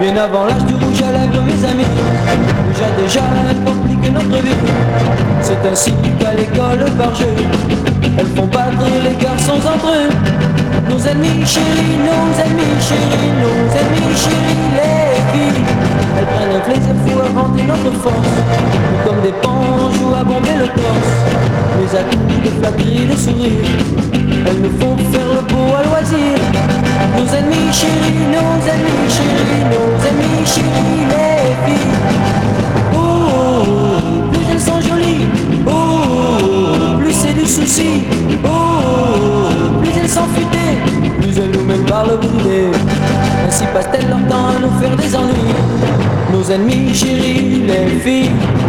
Bien avant l'âge du rouge à lèvres, mes amis, déjà compliqué notre vie. C'est ainsi qu'à l'école par jeu, elles font battre les garçons entre eux. Nos ennemis chéris, nos ennemis chéris, nos ennemis chéris, les filles. Elles prennent un plaisir fou à vanter notre force, nous comme des pans jouent à bomber le torse. Mais à coups de flatterie, de sourire, elles nous font faire le beau à loisir. Nos ennemis chéris, nos ennemis chéris, nos ennemis chéris, les filles. Oh, oh, oh, plus elles sont jolies, oh, oh, oh, plus c'est du souci, oh, oh, oh, plus elles sont futées, plus elles nous mènent par le boulet. Ainsi passent-elles leur temps à nous faire des ennuis. Nos ennemis chéris, les filles.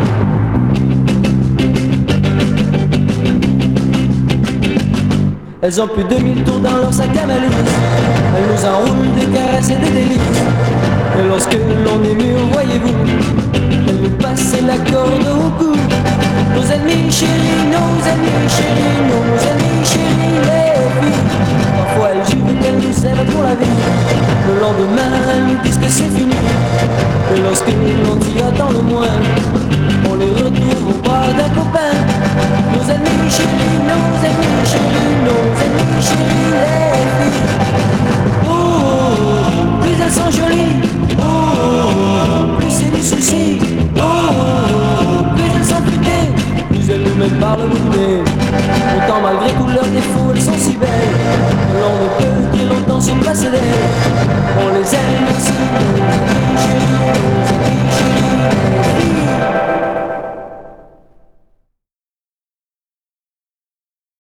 Elles ont plus de 1000 tours dans leur sac à malice. Elles nous enroulent des caresses et des délices. Et lorsque l'on est mûr, voyez-vous, elles nous passent la corde au cou. Nos ennemis chéris, nos ennemis chéris, nos ennemis chéris, les filles. Parfois elles jurent qu'elles nous servent pour la vie. Le lendemain, elles nous disent que c'est fini. Et lorsque l'on y attend le moins, on les retrouve au bras d'un copain. Nos ennemis chéris, nos ennemis chéris, nos ennemis chéris, les filles. Oh, oh, oh, plus elles sont jolies, oh, oh, oh, plus c'est du souci, oh, oh, oh, plus elles sont futées, plus elles nous mènent par le boulet. Pourtant malgré tous leurs défauts, elles sont si belles, l'on ne peut dire longtemps se passer d'elles. On les aime aussi, nos ennemis chéris, nos ennemis chéris, les filles.